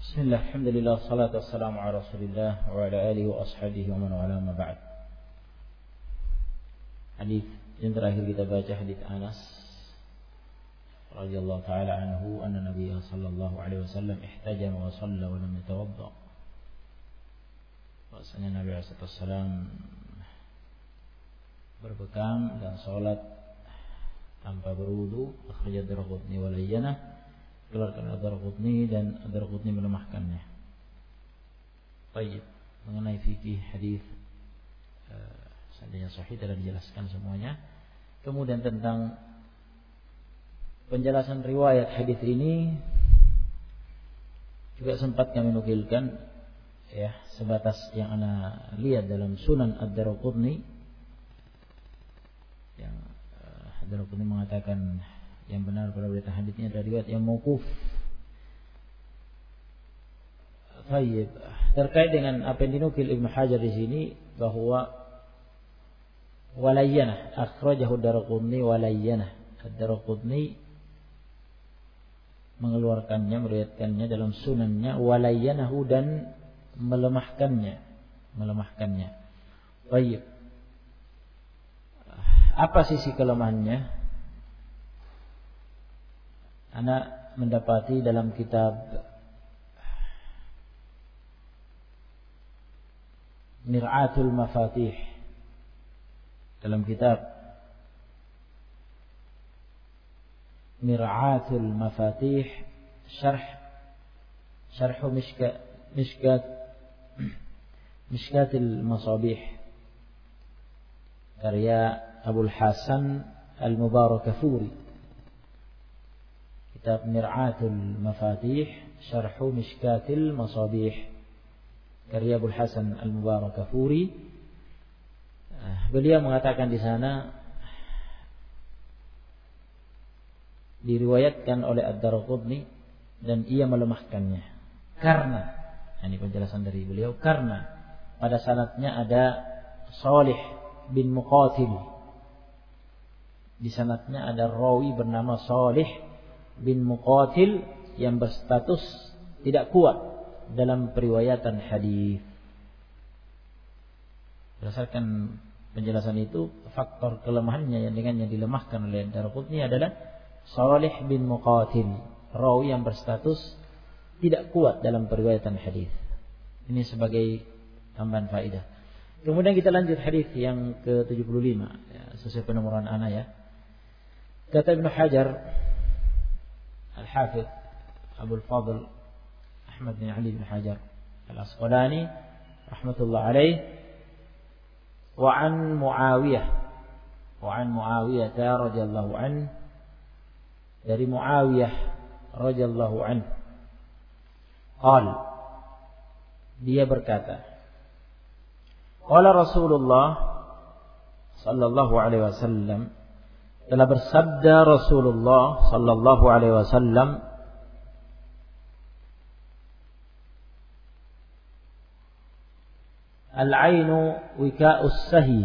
Bismillah, alhamdulillah, salatu wassalamu ala rasulillah wa ala alihi wa ashabihi wa man wala ma ba'd. Hadis yang terakhir kita baca hadis Anas radhiyallahu taala anhu anna Nabi sallallahu alaihi wasallam ihtajama wa shalla wa lam yatawadda. Bahwasanya Nabi sallallahu alaihi wasallam berbekam dan salat tanpa berwudu, akhrajat Daraqutni wa layyanah, keluarkan Ad-Daraqutni dan Ad-Daraqutni melemahkannya. Baik, mengenai fikih hadis seandainya sahih telah dijelaskan semuanya. Kemudian tentang penjelasan riwayat hadis ini juga sempat kami nukilkan ya, sebatas yang ana lihat dalam Sunan Ad-Daraqutni yang Ad-Daraqutni mengatakan yang benar pada berita hadisnya adalah riwayat yang mauquf. Baik, terkait dengan apa yang dinukil Ibnu Hajar di sini bahwa walayyanah akhrajahu Ad-Daraqutni walayyanah. Ad-Daraqutni mengeluarkannya, meriwayatkannya dalam sunannya walayyanahu dan melemahkannya. Baik. Apa sisi kelemahannya? Ana mendapati dalam kitab Mir'atul Mafatih, dalam kitab Mir'atul Mafatih syarh Mishkatil Masabih karya Abul Hasan Al-Mubarakafuri. Kitab Mir'atul Mafatih Syarhu Mishkatil Masabih karya Abul Hasan Al-Mubarakafuri. Beliau mengatakan di sana diriwayatkan oleh Ad-Daraqutni dan ia melemahkannya karena, ini penjelasan dari beliau, karena pada sanadnya ada Salih bin Muqatil. Di sanadnya ada rawi bernama Salih bin Muqatil yang berstatus tidak kuat dalam periwayatan hadis. Berdasarkan penjelasan itu, faktor kelemahannya yang dengannya dilemahkan oleh Daraqutni adalah Salih bin Muqatil, rawi yang berstatus tidak kuat dalam periwayatan hadis. Ini sebagai tambahan faedah. Kemudian kita lanjut hadis yang ke-75 ya, sesuai penomoran ana ya. Kata Ibnu Hajar Al-Hafidh Abul Fadl Ahmad bin Ali bin Hajar Al-Asqalani rahmatullah alaih, wa an Muawiyah radhiyallahu anhu, dari Muawiyah radhiyallahu anhu, dia berkata, qala Rasulullah sallallahu alaihi wasallam, telah bersabda Rasulullah sallallahu alaihi wasallam, al-'ainu wika'us sahi,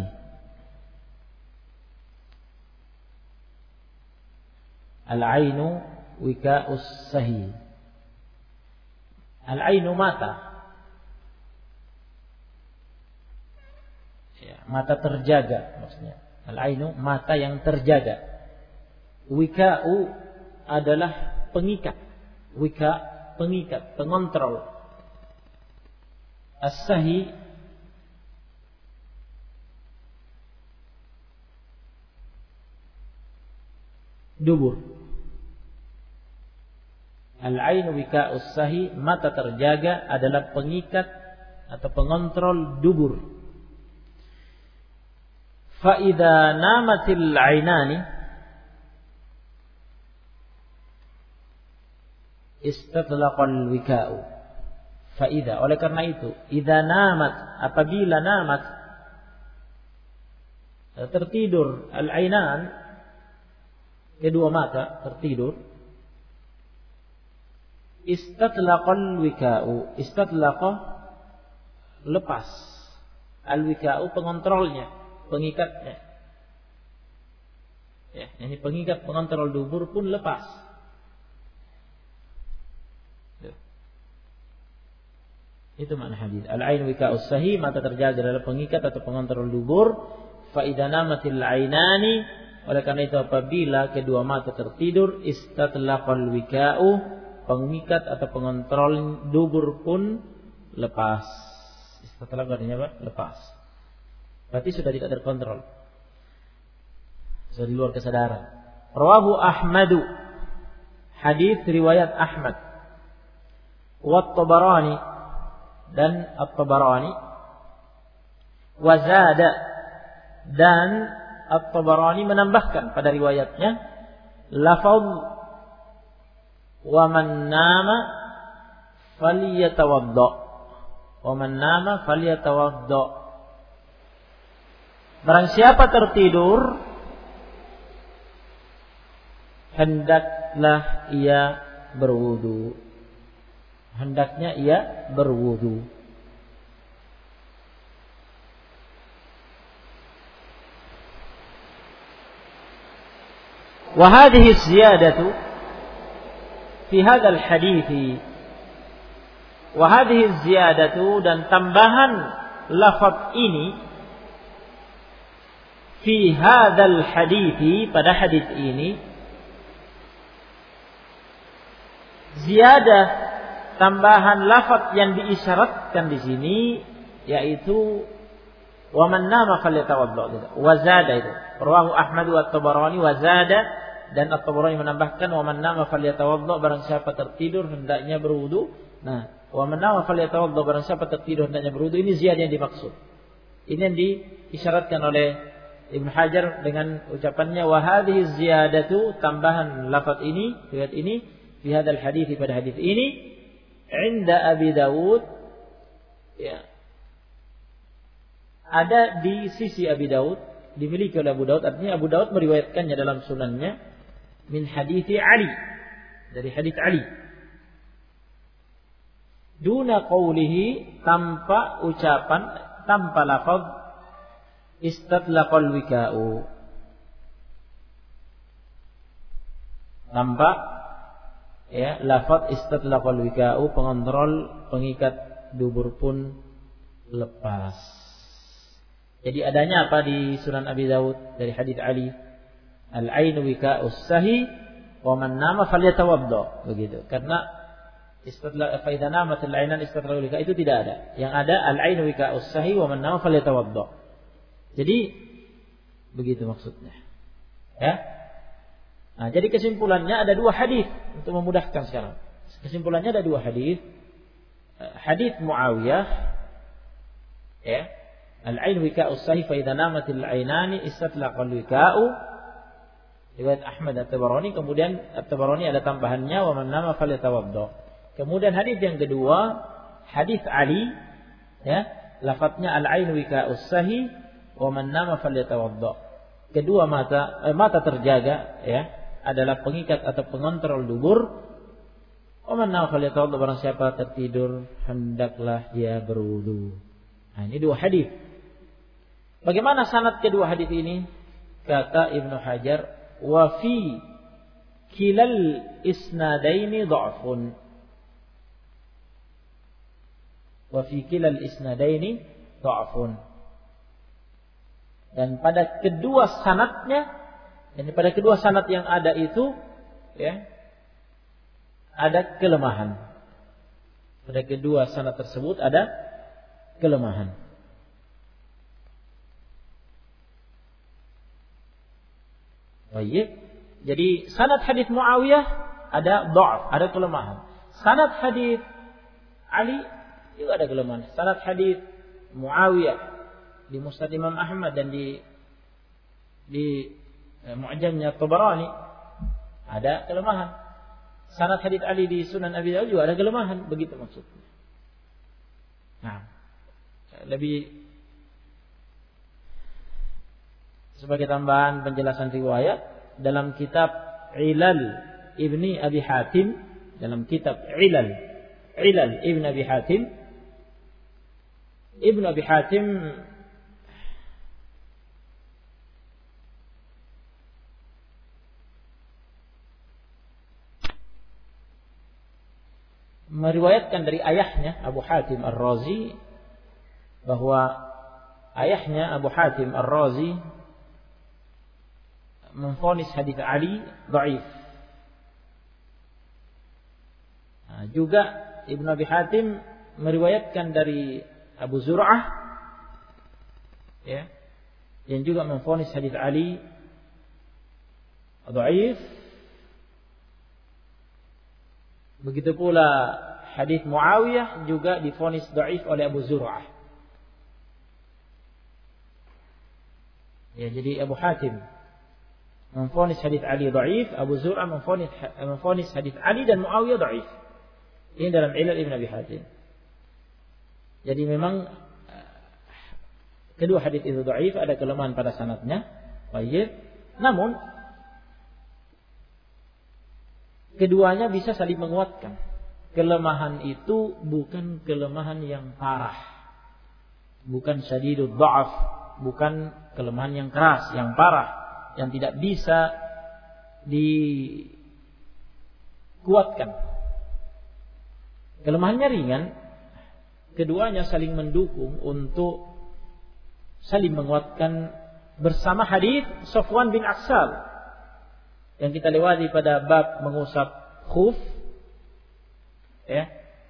al-'ainu wika'us sahi. Al-'ainu mata, ya, mata terjaga maksudnya. Al-'ainu mata yang terjaga. Wika'u adalah pengikat. Wika pengikat, pengontrol. As-sahi dubur. Al-'ainu wika'us sahi, mata terjaga adalah pengikat atau pengontrol dubur. Fa'idha namatil 'ainani istatlaqal wika'u. Fa'idha, oleh karena itu, idza namat, apabila namat tertidur, al-'ainan kedua mata tertidur, istatlaqal wika'u. Istatlaqa lepas, al-wika'u pengontrolnya, pengikatnya. Ya, ini pengikat pengontrol dubur pun lepas. Itu makna hadis. Al-ain wika'us sahih, mata terjaga adalah pengikat atau pengontrol dubur. Fa idza namatil ainani, oleh karena itu apabila kedua mata tertidur, istatlaqal wika'u, pengikat atau pengontrol dubur pun lepas. Istatlaq artinya apa? Lepas. Berarti sudah tidak terkontrol. Sudah di luar kesadaran. Rawahu Ahmadu, hadis riwayat Ahmad. Wa Tabarani, dan At-Tabarani. Wa zada, dan At-Tabarani menambahkan pada riwayatnya lafaz wa man nama falyatawadda, wa man nama falyatawadda. Barang siapa tertidur, hendaklah ia berwudu. Hendaknya ia berwudu. وهذه الزيادة في هذا الحديث وهذه الزيادة, dan tambahan lafaz ini fi hadzal hadits, pada hadis ini, ziyadah tambahan lafaz yang diisyaratkan di sini yaitu wa man nama falyatawadda, wa zada, itu rawahu Ahmad wa Tabarani, wa zada, dan At-Tabarani menambahkan wa man nama falyatawadda, barang siapa tertidur hendaknya berwudu. Nah, wa man nama falyatawadda, barang siapa tertidur hendaknya berwudu, ini ziyadah yang dimaksud. Ini yang diisyaratkan oleh Ibnu Hajar dengan ucapannya wa hadhihi ziyadatu, tambahan lafaz ini, riwayat ini, fi hadzal hadits, pada hadis ini, inda Abi Dawud, ya, ada di sisi Abi Dawud, dimiliki oleh Abu Dawud. Artinya Abu Dawud meriwayatkannya dalam sunannya min hadits Ali, dari hadits Ali, duna qawlihi, tanpa ucapan, tanpa lafaz istatlaqal wika'u, tanpa ya lafaz istatlaqal wika'u, pengontrol pengikat dubur pun lepas. Jadi adanya apa di Sunan Abi Dawud dari hadits Ali, al-ainu wika'us sahi wa man nama falyatawadda, begitu. Karena istatlaq fa idza namatil ainan istatlaqal wika' itu tidak ada. Yang ada al-ainu wika'us sahi wa man nama falyatawadda. Jadi begitu maksudnya. Ya. Nah, jadi kesimpulannya ada dua hadis untuk memudahkan sekarang. Kesimpulannya ada dua hadis. Hadis Muawiyah, ya, al-ain wika'us sahi fa idza namatil ainani istatlaqal wika'u, riwayat Ahmad At-Tabarani. Kemudian At-Tabarani ada tambahannya wa man nama falyatawadda. Kemudian hadis yang kedua, hadis Ali, ya, lafadznya al-ain wika'us sahi wa man nama falyatawadda. Kedua mata terjaga, ya, adalah pengikat atau pengontrol dubur. Wa man nama falyatawadda, barang siapa tertidur hendaklah dia berwudu. Nah, ini dua hadis. Bagaimana sanad kedua hadis ini? Kata Ibnu Hajar, wa fi kilal isnadaini dha'fun. Wa fi kilal isnadaini dha'fun. Dan pada kedua sanadnya, yani pada kedua sanad yang ada itu, ya, ada kelemahan. Pada kedua sanad tersebut ada kelemahan. Baik. Jadi sanad hadis Muawiyah ada dha'af, ada kelemahan. Sanad hadis Ali juga ada kelemahan. Sanad hadis Muawiyah di Musnad Imam Ahmad dan di Mu'jamnya Tabarani ada kelemahan. Sanad hadis Ali di Sunan Abi Dawud juga ada kelemahan, begitu maksudnya. Nah, lebih sebagai tambahan penjelasan riwayat dalam kitab Ilal Ibni Abi Hatim, dalam kitab Ilal Ibni Abi Hatim, Ibnu Abi Hatim meriwayatkan dari ayahnya Abu Hatim Ar-Razi bahwa ayahnya Abu Hatim Ar-Razi memvonis hadits Ali dhaif. Juga Ibnu Abi Hatim meriwayatkan dari Abu Zur'ah, ya, yang juga memvonis hadits Ali dhaif. Begitu pula hadits Muawiyah juga divonis dhaif oleh Abu Zur'ah. Ya, jadi Abu Hatim memvonis hadits Ali dhaif, Abu Zur'ah memvonis hadits Ali dan Muawiyah dhaif. Ini dalam Ilal Ibn Abi Hatim. Jadi memang kedua hadits itu dhaif, ada kelemahan pada sanadnya. Baik. Namun keduanya bisa saling menguatkan. Kelemahan itu bukan kelemahan yang parah. Bukan syadidud dha'af, bukan kelemahan yang keras, yang parah, yang tidak bisa dikuatkan. Kelemahannya ringan. Keduanya saling mendukung untuk saling menguatkan bersama hadits Safwan bin Assal yang kita lewati pada bab mengusap khuf, ya.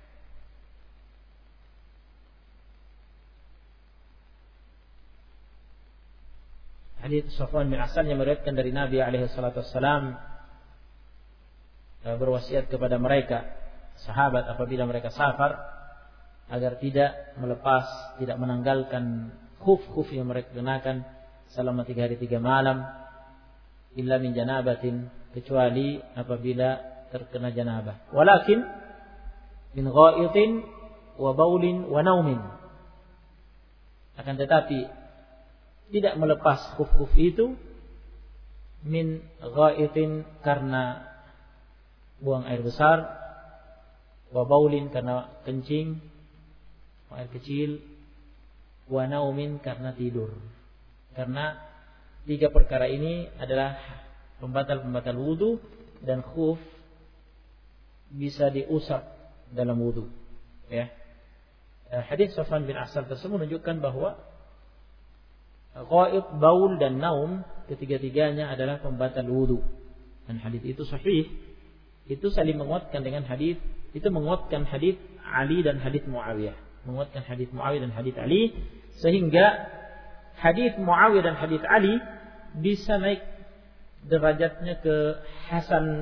Hadits Safwan bin Assal yang meriwayatkan dari Nabi alaihi salatu wassalam berwasiat kepada mereka sahabat apabila mereka safar agar tidak melepas, tidak menanggalkan khuf-khuf yang mereka kenakan selama 3 hari 3 malam illa min janabatin, kecuali apabila terkena janabah. Walakin min ghaitin wa baulin wa naumin. Akan tetapi tidak melepas khuf-khuf itu min ghaitin karena buang air besar, wa baulin karena kencing, air kecil, wa naumin karena tidur. Karena 3 perkara ini adalah pembatal-pembatal wudu, dan khuf bisa diusap dalam wudu, ya. Hadis Safwan bin Assal tersebut menunjukkan bahwa ghaid, baul dan naum ketiga-tiganya adalah pembatal wudu, dan hadis itu sahih. Itu saling menguatkan dengan hadis, itu menguatkan hadis Ali dan hadis Muawiyah, menguatkan hadis Muawiyah dan hadis Ali, sehingga hadis Muawiyah dan hadis Ali bisa naik derajatnya ke hasan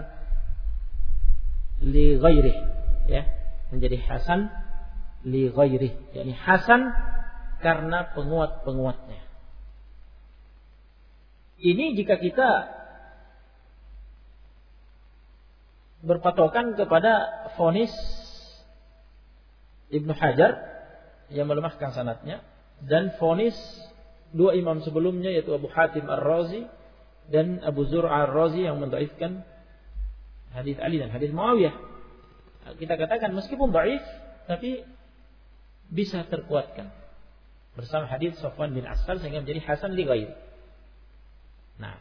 li ghairih, ya, menjadi hasan li ghairih, yakni hasan karena penguat-penguatnya. Ini jika kita berpatokan kepada vonis Ibnu Hajar yang melemahkan sanadnya, dan vonis 2 imam sebelumnya yaitu Abu Hatim Ar-Razi dan Abu Zur'ah Ar-Razi yang mendhaifkan hadis Ali dan hadis Muawiyah. Kita katakan meskipun dhaif tapi bisa terkuatkan bersama hadis Safwan bin Assal sehingga menjadi hasan li ghairi. Nah,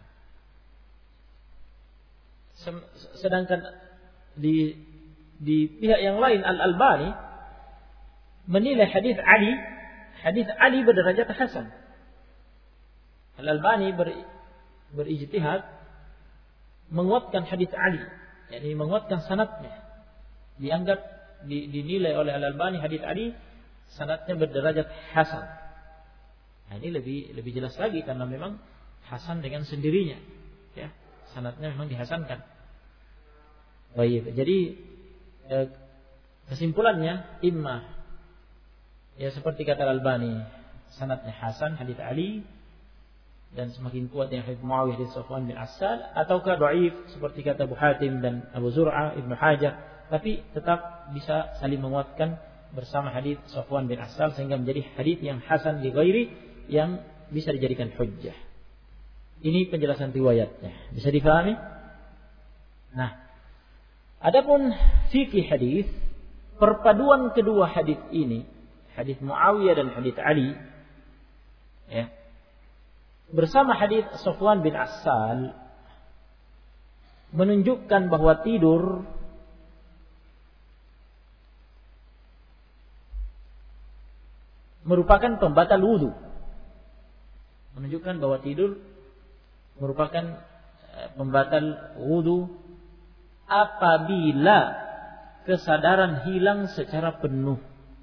sedangkan di pihak yang lain Al-Albani menilai hadis Ali berderajat hasan. Al-Albani berijtihad menguatkan hadis Ali, yakni menguatkan sanadnya. Dianggap dinilai oleh Al-Albani hadis Ali sanadnya berderajat hasan. Nah, ini lebih jelas lagi karena memang hasan dengan sendirinya, ya. Sanadnya memang dihasankan. Baik, jadi kesimpulannya imma, ya seperti kata Al-Albani, sanadnya hasan hadis Ali dan semakin kuat yang hadis Muawiyah hadis Safwan bin Assal, ataukah dhaif seperti kata Abu Hatim dan Abu Zur'ah, Ibnu Hajar, tapi tetap bisa saling menguatkan bersama hadis Safwan bin Assal sehingga menjadi hadis yang hasan li ghairi yang bisa dijadikan hujjah. Ini penjelasan riwayatnya. Bisa difahami? Nah, adapun fikih hadis, perpaduan kedua hadis ini, hadis Muawiyah dan hadis Ali, ya, bersama hadis Safwan bin Assal menunjukkan bahwa tidur merupakan pembatal wudu. Menunjukkan bahwa tidur merupakan pembatal wudu apabila kesadaran hilang secara penuh.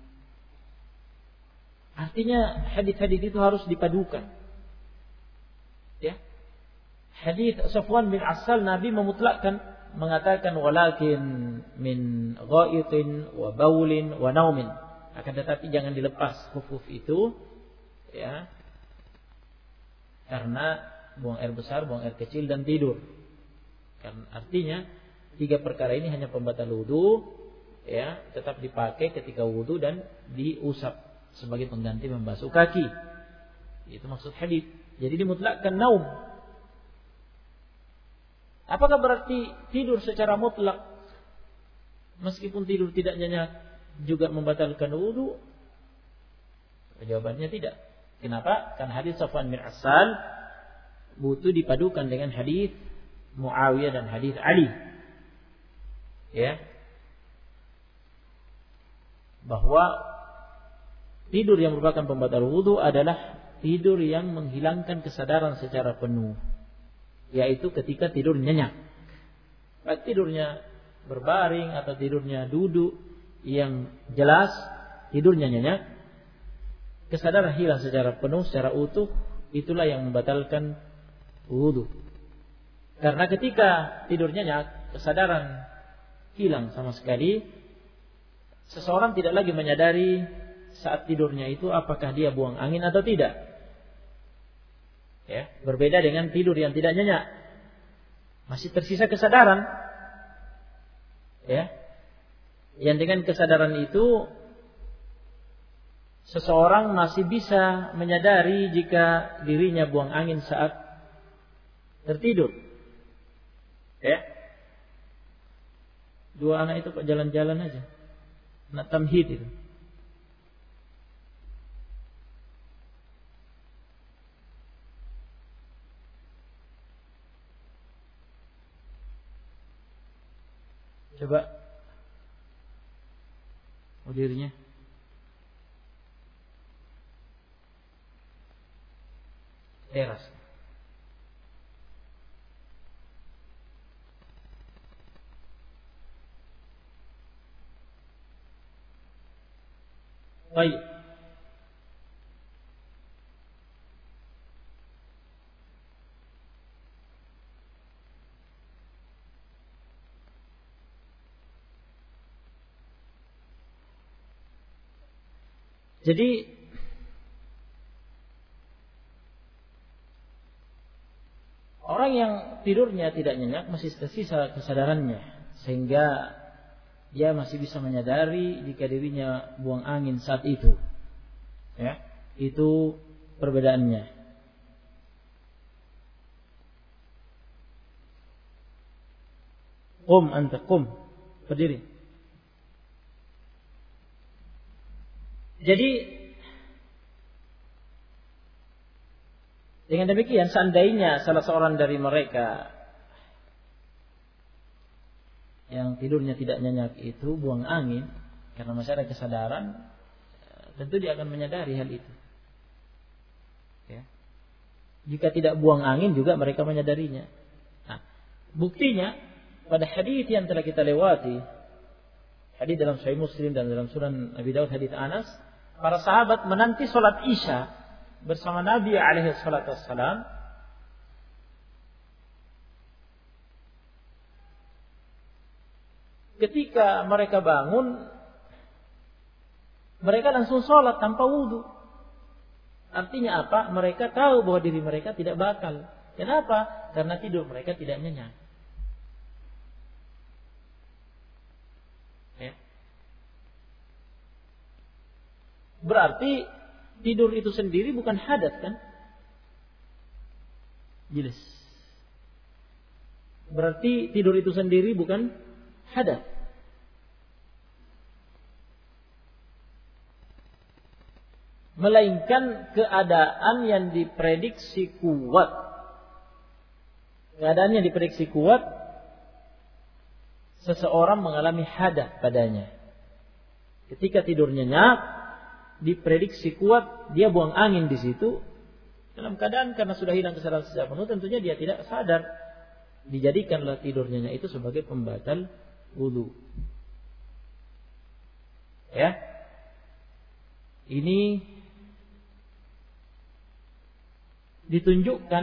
Artinya hadis-hadis itu harus dipadukan. Ya. Hadis Safwan bin Assal, Nabi memutlakkan, mengatakan walakin min ghaitin wa baulin wa naumin. Akan tetapi jangan dilepas khuf-khuf itu, ya. Karena buang air besar, buang air kecil dan tidur. Karena artinya 3 perkara ini hanya pembatal wudu, ya, tetap dipakai ketika wudu dan diusap sebagai pengganti membasuh kaki. Itu maksud hadis. Jadi dimutlakkan naum. Apakah berarti tidur secara mutlak meskipun tidur tidak nyenyak juga membatalkan wudu? Jawabannya tidak. Kenapa? Karena hadis Safwan bin Assal butuh dipadukan dengan hadis Muawiyah dan hadis Ali. Ya. Bahwa tidur yang merupakan pembatal wudu adalah tidur yang menghilangkan kesadaran secara penuh, yaitu ketika tidur nyenyak. Baik tidurnya berbaring atau tidurnya duduk, yang jelas tidurnya nyenyak, kesadaran hilang secara penuh, secara utuh, itulah yang membatalkan wudu. Karena ketika tidur nyenyak, kesadaran hilang sama sekali, seseorang tidak lagi menyadari saat tidurnya itu apakah dia buang angin atau tidak. Ya, berbeda dengan tidur yang tidak nyenyak. Masih tersisa kesadaran. Ya. Yang dengan kesadaran itu seseorang masih bisa menyadari jika dirinya buang angin saat tertidur. Ya. 2 anak itu kok jalan-jalan aja. Nak tamhid itu. Coba mudirnya. Teras. Baik. Jadi orang yang tidurnya tidak nyenyak masih tersisa kesadarannya, sehingga dia masih bisa menyadari jika dirinya buang angin saat itu. Ya, itu perbedaannya. Qum anta qum, berdiri. Jadi dengan demikian, seandainya salah seorang dari mereka yang tidurnya tidak nyenyak itu buang angin karena masih ada kesadaran, tentu dia akan menyadari hal itu. Ya. Jika tidak buang angin juga mereka menyadarinya. Nah, buktinya pada hadis yang telah kita lewati, hadis dalam Sahih Muslim dan dalam Sunan Abi Daud, hadis Anas, para sahabat menanti sholat Isya bersama Nabi alaihi salatu wassalam. Ketika mereka bangun, mereka langsung sholat tanpa wudu. Artinya apa? Mereka tahu bahwa diri mereka tidak batal. Kenapa? Karena tidur mereka tidak nyenyak. Ya. Berarti tidur itu sendiri bukan hadas kan? Jelas. Berarti tidur itu sendiri bukan hadas. Melainkan keadaan yang diprediksi kuat. Keadaan yang diprediksi kuat, seseorang mengalami hadas padanya. Ketika tidur nyenyak, diprediksi kuat, dia buang angin di situ dalam keadaan karena sudah hilang kesadaran secara penuh, tentunya dia tidak sadar. Dijadikanlah tidurnya itu sebagai pembatal wudu. Ya. Ini ditunjukkan,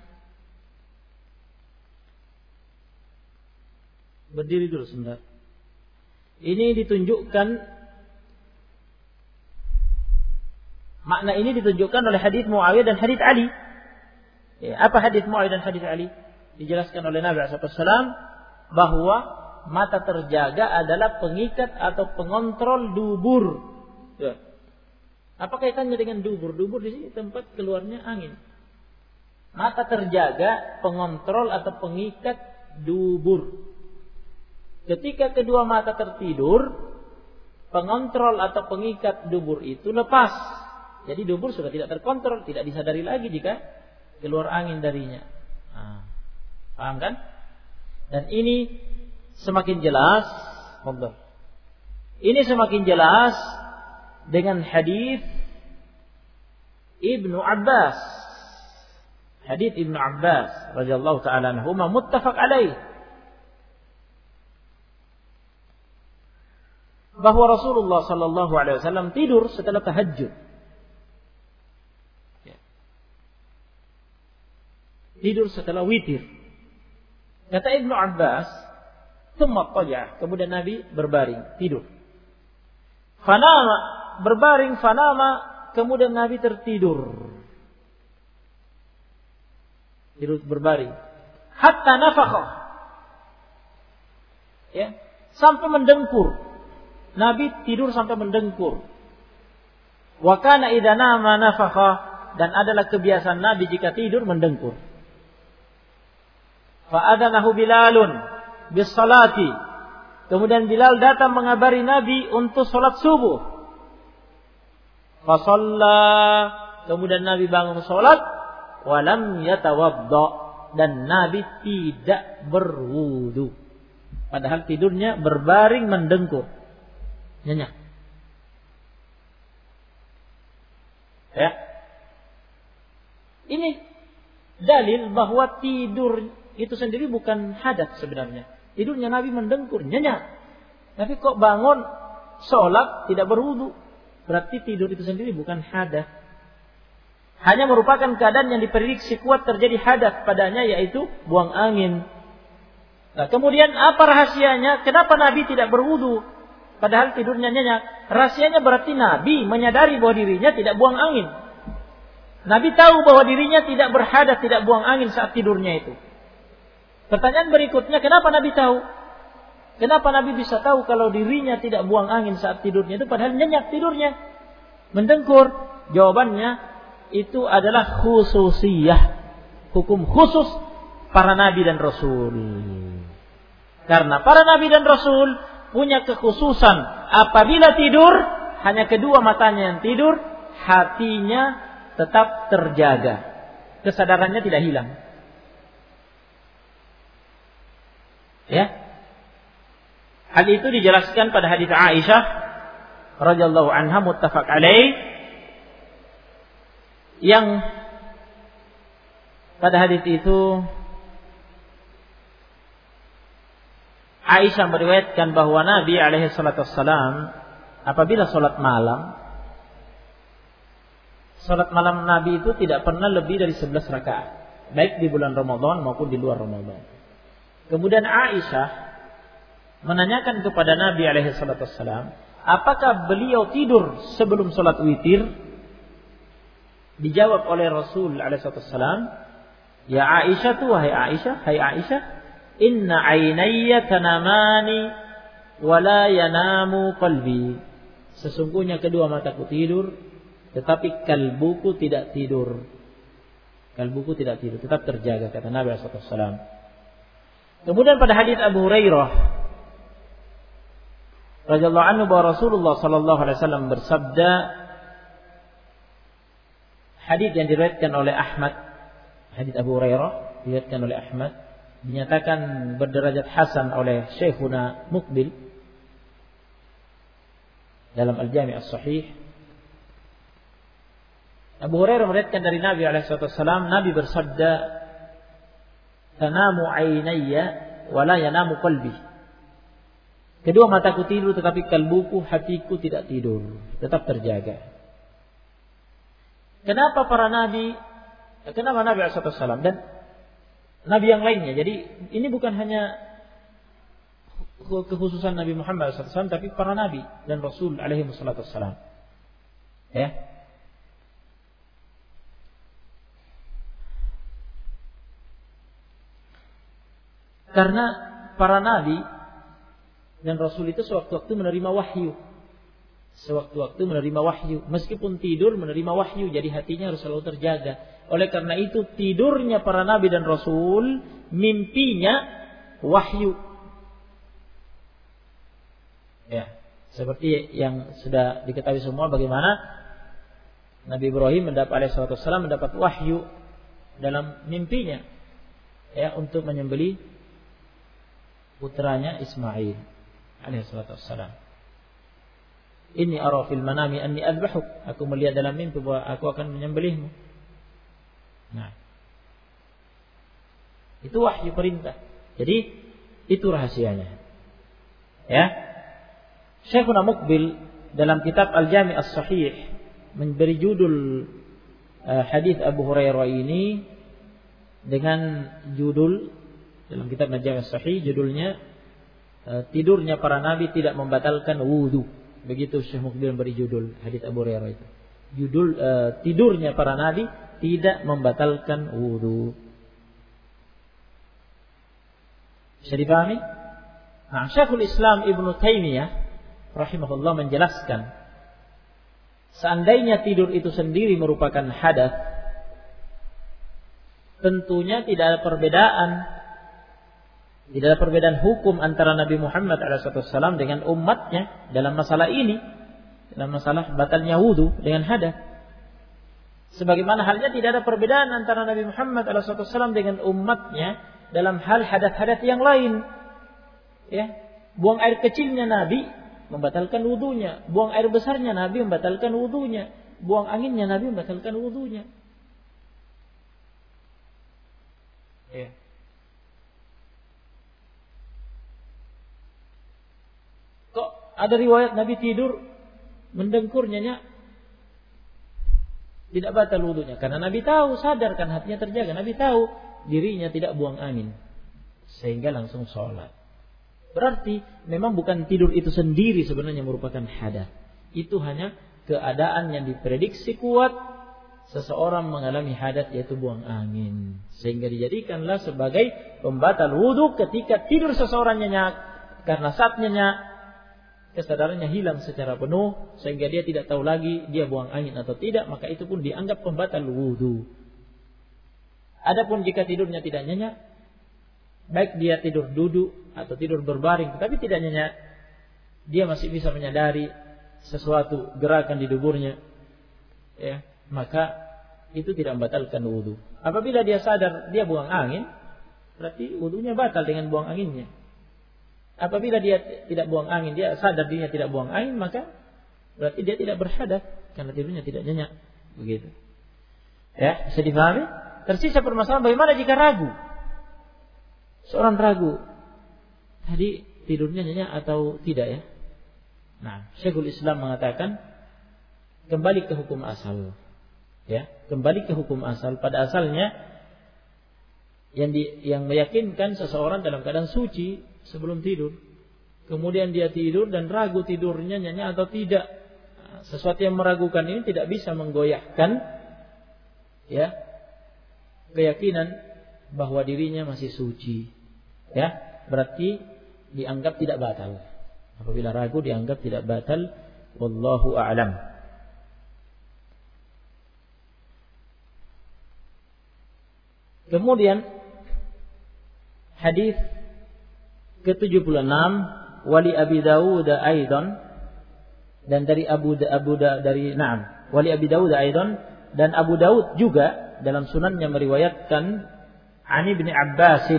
berdiri dulu sebentar. Ini ditunjukkan, makna ini ditunjukkan oleh hadis Muawiyah dan hadis Ali. Ya, apa hadis Muawiyah dan hadis Ali? Dijelaskan oleh Nabi SAW bahwa mata terjaga adalah pengikat atau pengontrol dubur. Ya. Apa kaitannya dengan dubur? Dubur di sini tempat keluarnya angin. Mata terjaga, pengontrol atau pengikat dubur. Ketika kedua mata tertidur, pengontrol atau pengikat dubur itu lepas. Jadi dubur sudah tidak terkontrol, tidak disadari lagi jika keluar angin darinya. Paham kan? Dan ini semakin jelas, ini semakin jelas dengan hadis Ibnu Abbas. Hadis Ibnu Abbas radhiyallahu taala anhuma muttafaq alaih. Bahwa Rasulullah sallallahu alaihi wasallam tidur setelah tahajud. Tidur setelah witir. Kata Ibnu Abbas, "Tsumma taja", kemudian Nabi berbaring, tidur. Fanama, berbaring, fanama, kemudian Nabi tertidur. Tidur berbaring. Hatta nafakha. Ya, sampai mendengkur. Nabi tidur sampai mendengkur. Wa kana idza nama nafakha, dan adalah kebiasaan Nabi jika tidur mendengkur. Fa adzanahu Bilalun bis salati. Kemudian Bilal datang mengabari Nabi untuk salat subuh. Fa shalla, kemudian Nabi bangun salat, wa lam yatawadda, dan Nabi tidak berwudu. Padahal tidurnya berbaring mendengkur. Nyenyak. Ya. Ini dalil bahwa tidur itu sendiri bukan hadas sebenarnya. Tidurnya Nabi mendengkur, nyenyak. Tapi kok bangun sholat tidak berwudu, berarti tidur itu sendiri bukan hadas. Hanya merupakan keadaan yang diprediksi kuat terjadi hadas padanya, yaitu buang angin. Nah, kemudian apa rahasianya? Kenapa Nabi tidak berwudu padahal tidurnya nyenyak? Rahasianya berarti Nabi menyadari bahwa dirinya tidak buang angin. Nabi tahu bahwa dirinya tidak berhadas, tidak buang angin saat tidurnya itu. Pertanyaan berikutnya, kenapa Nabi tahu? Kenapa Nabi bisa tahu kalau dirinya tidak buang angin saat tidurnya itu padahal nyenyak tidurnya, mendengkur? Jawabannya itu adalah khususiyah, hukum khusus para nabi dan rasul. Karena para nabi dan rasul punya kekhususan, apabila tidur hanya kedua matanya yang tidur, hatinya tetap terjaga, kesadarannya tidak hilang. Ya. Hal itu dijelaskan pada hadis Aisyah radhiyallahu anha muttafaq alaih, yang pada hadis itu Aisyah meriwayatkan bahwa Nabi alaihi salatu wassalam apabila salat malam Nabi itu tidak pernah lebih dari 11 rakaat, baik di bulan Ramadan maupun di luar Ramadan. Kemudian Aisyah menanyakan kepada Nabi alaihi salatu wassalam, apakah beliau tidur sebelum salat witir? Dijawab oleh Rasul alaihi salatu wassalam, ya Aisyah, wahai Aisyah, inna ainayya tanamani wa la yanamu qalbi. Sesungguhnya kedua mataku tidur, tetapi kalbuku tidak tidur. Kalbuku tidak tidur, tetap terjaga, kata Nabi sallallahu alaihi wasallam. Kemudian pada hadis Abu Hurairah radhiyallahu anhu bahwa Rasulullah sallallahu alaihi wasallam bersabda, hadis yang diriwayatkan oleh Ahmad, hadis Abu Hurairah diriwayatkan oleh Ahmad, dinyatakan berderajat hasan oleh Syekhuna Muqbil dalam Al-Jami' As-Sahih. Abu Hurairah meriwayatkan dari Nabi SAW, Nabi bersabda, "Tanamu ainayya wa la yanamu qalbi." Kedua mataku tidur, tetapi kalbuku, hatiku tidak tidur, tetap terjaga. Kenapa para nabi? Kenapa Nabi SAW dan nabi yang lainnya? Jadi ini bukan hanya kekhususan Nabi Muhammad SAW, tapi para nabi dan Rasul alaihi wassalam. Ya. Karena para nabi dan Rasul itu sewaktu-waktu menerima wahyu. Sewaktu-waktu menerima wahyu. Meskipun tidur menerima wahyu. Jadi hatinya harus selalu terjaga. Oleh karena itu tidurnya para nabi dan Rasul, mimpinya wahyu. Ya, seperti yang sudah diketahui semua bagaimana Nabi Ibrahim alaihissalam mendapat wahyu dalam mimpinya, ya, untuk menyembelih putranya Ismail alaihissalam. Inni ara fil manami anni adbahuk. Aku melihat dalam mimpi bahwa aku akan menyembelihmu. Nah, itu wahyu perintah. Jadi itu rahasianya. Ya. Syekhuna Muqbil dalam kitab Al-Jami' As-Sahih memberi judul hadis Abu Hurairah ini dengan judul, dalam kitab Al-Jami' As-Sahih judulnya tidurnya para nabi tidak membatalkan wudu. Begitu Syekh Muqbil memberi judul hadis Abu Hurairah itu. Judul tidurnya para nabi tidak membatalkan wudu. Bisa dipahami? Nah, Syekhul Islam Ibnu Taimiyah rahimahullah menjelaskan, seandainya tidur itu sendiri merupakan hadas, tentunya tidak ada perbedaan hukum antara Nabi Muhammad SAW dengan umatnya dalam masalah ini, dalam masalah batalnya wudu dengan hadas. Sebagaimana halnya tidak ada perbedaan antara Nabi Muhammad SAW dengan umatnya dalam hal hadas-hadas yang lain. Ya, buang air kecilnya Nabi membatalkan wudunya, buang air besarnya Nabi membatalkan wudunya, buang anginnya Nabi membatalkan wudunya. Ya. Kok ada riwayat Nabi tidur mendengkur nyenyak tidak batal wudunya? Karena Nabi tahu, sadarkan hatinya terjaga. Nabi tahu dirinya tidak buang angin, sehingga langsung sholat. Berarti memang bukan tidur itu sendiri sebenarnya merupakan hadas. Itu hanya keadaan yang diprediksi kuat seseorang mengalami hadas, yaitu buang angin, sehingga dijadikanlah sebagai pembatal wudu ketika tidur seseorang nyenyak. Karena saat nyenyak kesadarannya hilang secara penuh sehingga dia tidak tahu lagi dia buang angin atau tidak, maka itu pun dianggap pembatal wudu. Adapun jika tidurnya tidak nyenyak, baik dia tidur duduk atau tidur berbaring tetapi tidak nyenyak, dia masih bisa menyadari sesuatu gerakan di tubuhnya, ya, maka itu tidak membatalkan wudu. Apabila dia sadar dia buang angin, berarti wudunya batal dengan buang anginnya. Apabila dia tidak buang angin, dia sadar dirinya tidak buang angin, maka berarti dia tidak berhadas karena tidurnya tidak nyenyak. Begitu. Ya, bisa dipahami? Tersisa permasalahan bagaimana jika ragu? Seorang ragu, tadi tidurnya nyenyak atau tidak, ya? Nah, Syekhul Islam mengatakan kembali ke hukum asal. Ya, kembali ke hukum asal. Pada asalnya yang meyakinkan seseorang dalam keadaan suci sebelum tidur, kemudian dia tidur dan ragu tidurnya nyenyak atau tidak. Sesuatu yang meragukan ini tidak bisa menggoyahkan, ya, keyakinan bahwa dirinya masih suci. Ya, berarti dianggap tidak batal. Apabila ragu dianggap tidak batal. Wallahu a'lam. Kemudian hadis ke-76 wali Abi Dawud aidan, dan dari wali Abi Dawud aidan, dan Abu Dawud juga dalam sunannya meriwayatkan Ani bin Abbasin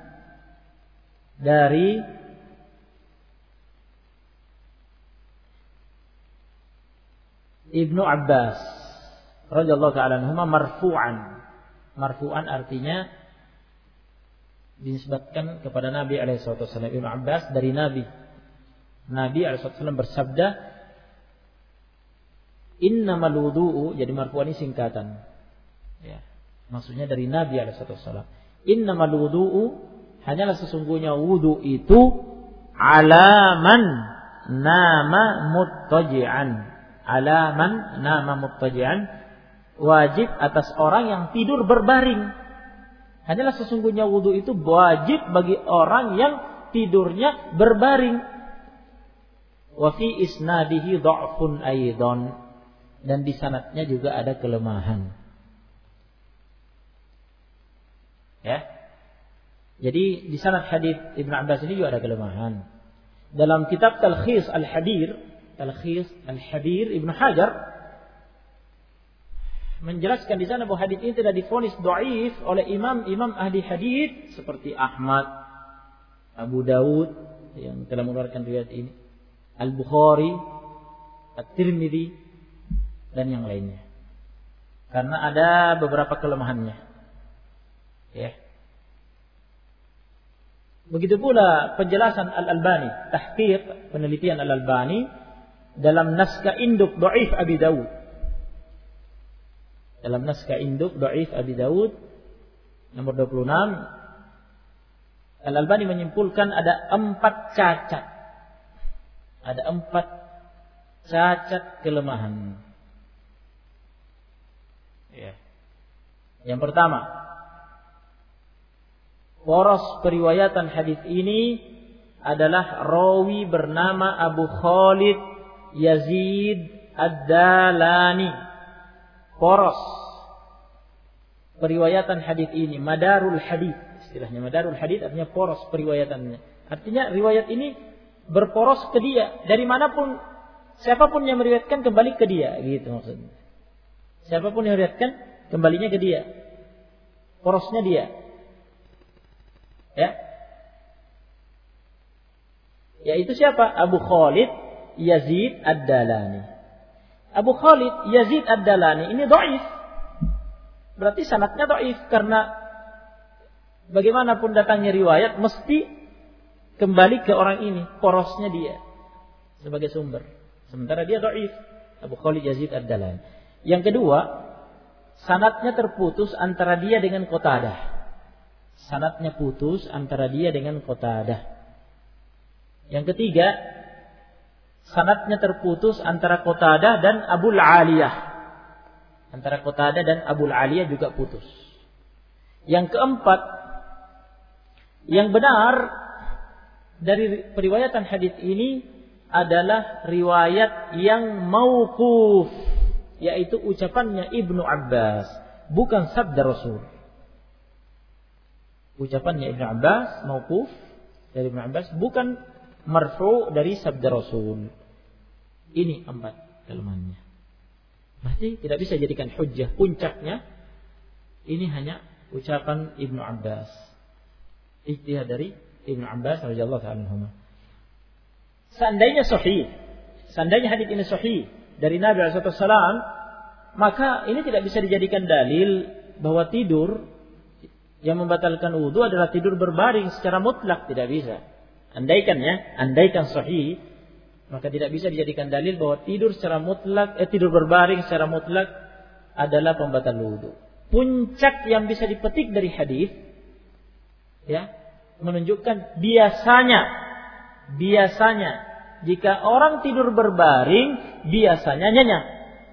dari Ibnu Abbas radhiyallahu ta'ala anhuma marfu'an. Marfu'an artinya dinisbatkan kepada Nabi alaihi wasallam. Ibnu Abbas dari Nabi. Nabi alaihi wasallam bersabda, "Innamal wudu'u", jadi marfu'an ini singkatan. Ya, maksudnya dari Nabi alaihi wasallam. "Innamal wudu'u", hanyalah sesungguhnya wudu itu alaman nama muttaji'an. Alaman nama muttaji'an, wajib atas orang yang tidur berbaring. Hanyalah sesungguhnya wudu itu wajib bagi orang yang tidurnya berbaring. Wa fi isnadihi dha'fun aidan, dan di sanadnya juga ada kelemahan. Ya. Jadi di sanad hadis Ibnu Abbas ini juga ada kelemahan. Dalam kitab Talkhis Al-Habir Ibnu Hajar menjelaskan di sana bahwa hadis ini tidak divonis dhaif oleh imam ahli hadis seperti Ahmad, Abu Daud yang telah mengeluarkan riwayat ini, Al-Bukhari, At-Tirmidzi dan yang lainnya. Karena ada beberapa kelemahannya. Ya. Begitu pula penjelasan Al-Albani, tahqiq penelitian Al-Albani dalam naskah induk dhaif Abi Daud. Dalam naskah induk dhaif Abi Daud nomor 26, Al-Albani menyimpulkan ada 4 cacat. Ada 4 cacat kelemahan. Ya. Yang pertama, poros periwayatan hadis ini adalah rawi bernama Abu Khalid Yazid Ad-Dalani. Poros periwayatan hadis ini, madarul hadis, istilahnya madarul hadis artinya poros periwayatannya. Artinya riwayat ini berporos ke dia, dari manapun siapapun yang meriwayatkan kembali ke dia, gitu maksudnya. Siapapun yang meriwayatkan kembalinya ke dia. Porosnya dia. Ya. Yaitu siapa? Abu Khalid Yazid Ad-Dalani. Abu Khalid Yazid Ad-Dalani ini dhaif. Berarti sanadnya dhaif, karena bagaimanapun datangnya riwayat mesti kembali ke orang ini, porosnya dia sebagai sumber. Sementara dia dhaif, Abu Khalid Yazid Ad-Dalani. Yang kedua, sanadnya terputus antara dia dengan Qatadah. Sanadnya putus antara dia dengan Qatadah. Yang ketiga, sanadnya terputus antara Qatadah dan Abul Aliyah. Antara Qatadah dan Abul Aliyah juga putus. Yang keempat, yang benar dari periwayatan hadis ini adalah riwayat yang mauquf, yaitu ucapannya Ibnu Abbas, bukan sabda Rasul. Ucapannya Ibnu Abbas mauquf dari Ibnu Abbas, bukan marfu' dari sabda Rasul. Ini 4 kelemahannya. Berarti tidak bisa jadikan hujjah. Puncaknya ini hanya ucapan Ibnu Abbas. Ijtihad dari Ibnu Abbas radhiyallahu ta'ala anhu. Seandainya sahih, seandainya hadis ini sahih dari Nabi sallallahu alaihi wasallam, maka ini tidak bisa dijadikan dalil bahwa tidur yang membatalkan wudu adalah tidur berbaring secara mutlak, tidak bisa. Andaikan sahih, maka tidak bisa dijadikan dalil bahwa tidur secara mutlak, tidur berbaring secara mutlak adalah pembatal wudu. Puncak yang bisa dipetik dari hadis, ya, menunjukkan biasanya jika orang tidur berbaring biasanya nyenyak.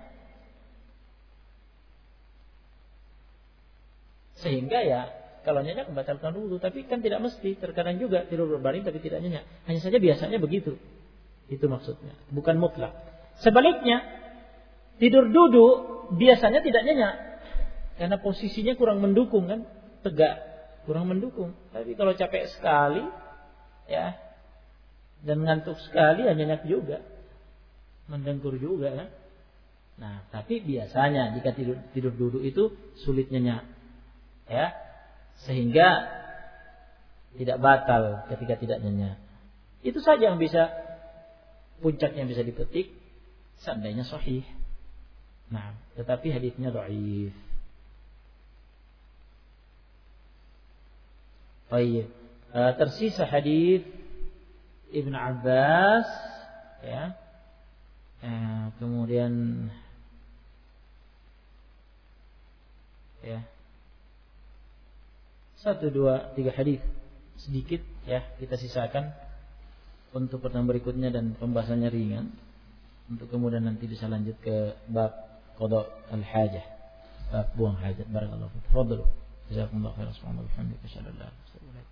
Sehingga ya, kalau nyenyak membatalkan wudu, tapi kan tidak mesti. Terkadang juga tidur berbaring tapi tidak nyenyak. Hanya saja biasanya begitu. Itu maksudnya, bukan mutlak. Sebaliknya, tidur duduk biasanya tidak nyenyak, karena posisinya kurang mendukung kan, tegak, kurang mendukung. Tapi kalau capek sekali, ya, dan ngantuk sekali, ya nyenyak juga, mendengkur juga kan. Nah, tapi biasanya jika tidur duduk itu sulit nyenyak, ya, sehingga tidak batal ketika tidak nyenyak. Itu saja yang bisa, puncaknya bisa dipetik seandainya sahih. Nah, tetapi hadisnya dhaif. Baik. Tersisa hadis Ibnu Abbas, ya. Kemudian ya. 1, 2, 3 hadis sedikit ya kita sisakan untuk pertemuan berikutnya dan pembahasannya ringan. Untuk kemudian nanti bisa lanjut ke bab qada al-hajah, bab buang hajat. Barakallahu fiik. Tafadhalu. Jazakumullahu khairan. Subhanallah wa bihamdihi. Asyhadu an la ilaha illa anta